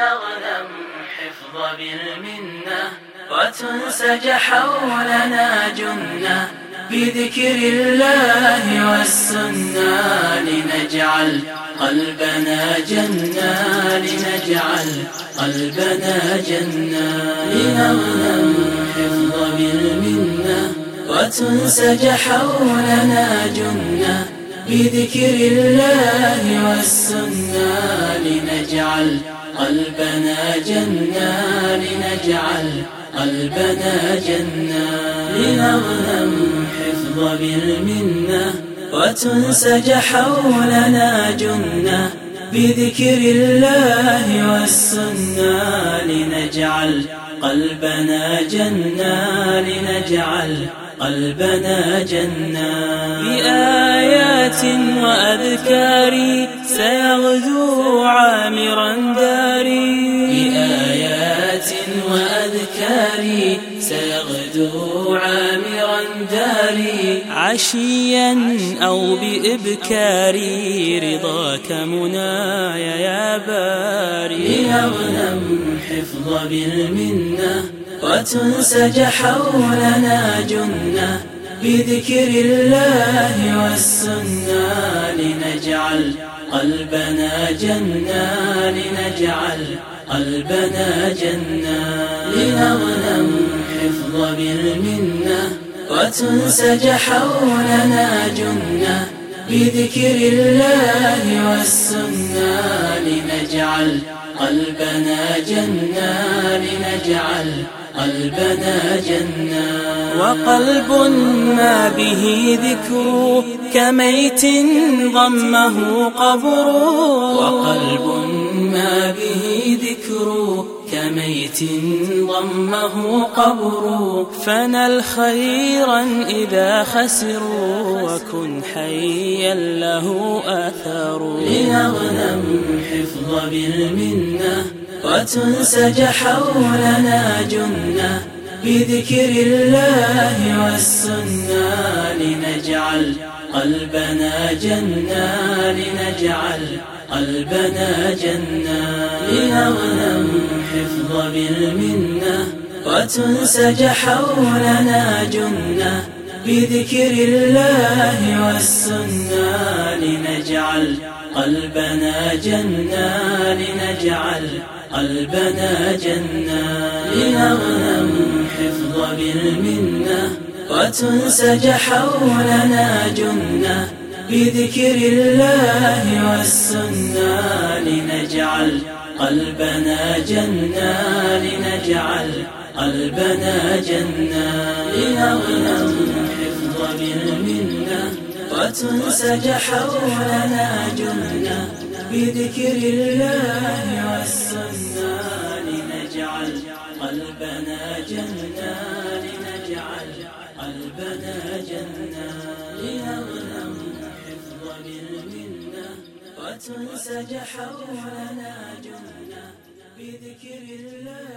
لنغنم حفظ بالمنة وتنسج حولنا جنة بذكر الله والسنة لنجعل قلبنا جنة لنجعل قلبنا جنة لنغنم حفظ بالمنة وتنسج حولنا جنة بذكر الله والسنة لنجعل قلبنا جنة لنجعل قلبنا جنة لنغنم حفظ بالمنة وتنسج حولنا جنة بذكر الله والسنة لنجعل قلبنا جنة لنجعل قلبنا جنة بآيات وأذكار سيغدو عامرا داري بآيات وأذكار سيغدو عامرا داري عشيا أو بإبكاري رضاك مناي يا باري لنغنم حفظ بالمنة وتنسج حولنا جنة بذكر الله والسنة لنجعل قلبنا جنة لنجعل قلبنا جنة لنغنم حفظ بالمنة وتنسج حولنا جنة بذكر الله والسنة لنجعل قلبنا جنة لنجعل قلبنا جنة وقلب ما به ذكر كميت ضمه قبر وقلب ما به ذكر كميت ضمه قبر فنل خيرا إذا خسروا وكن حيا له أثر لنغنم حفظ بالمنة وتنسج حولنا جنة بذكر الله والسنة لنجعل قلبنا جنة لنجعل قلبنا جنة لنغنم حفظ بالمنة وتنسج حولنا جنة بذكر الله والسنة لنجعل قلبنا جنة لنجعل قلبنا جنة لنغنم حفظ بالمنة وتنسج حولنا جنة بذكر الله والسنة لنجعل قلبنا جنة لنجعل قلبنا جنة لنغنم حفظ بالمنة وتنسج حولنا جنة بذكر الله والسنة لنجعل قلبنا جنة لنجعل قلبنا جنة لنغنم حفظ بالمنة وتنسج حولنا جنة بذكر الله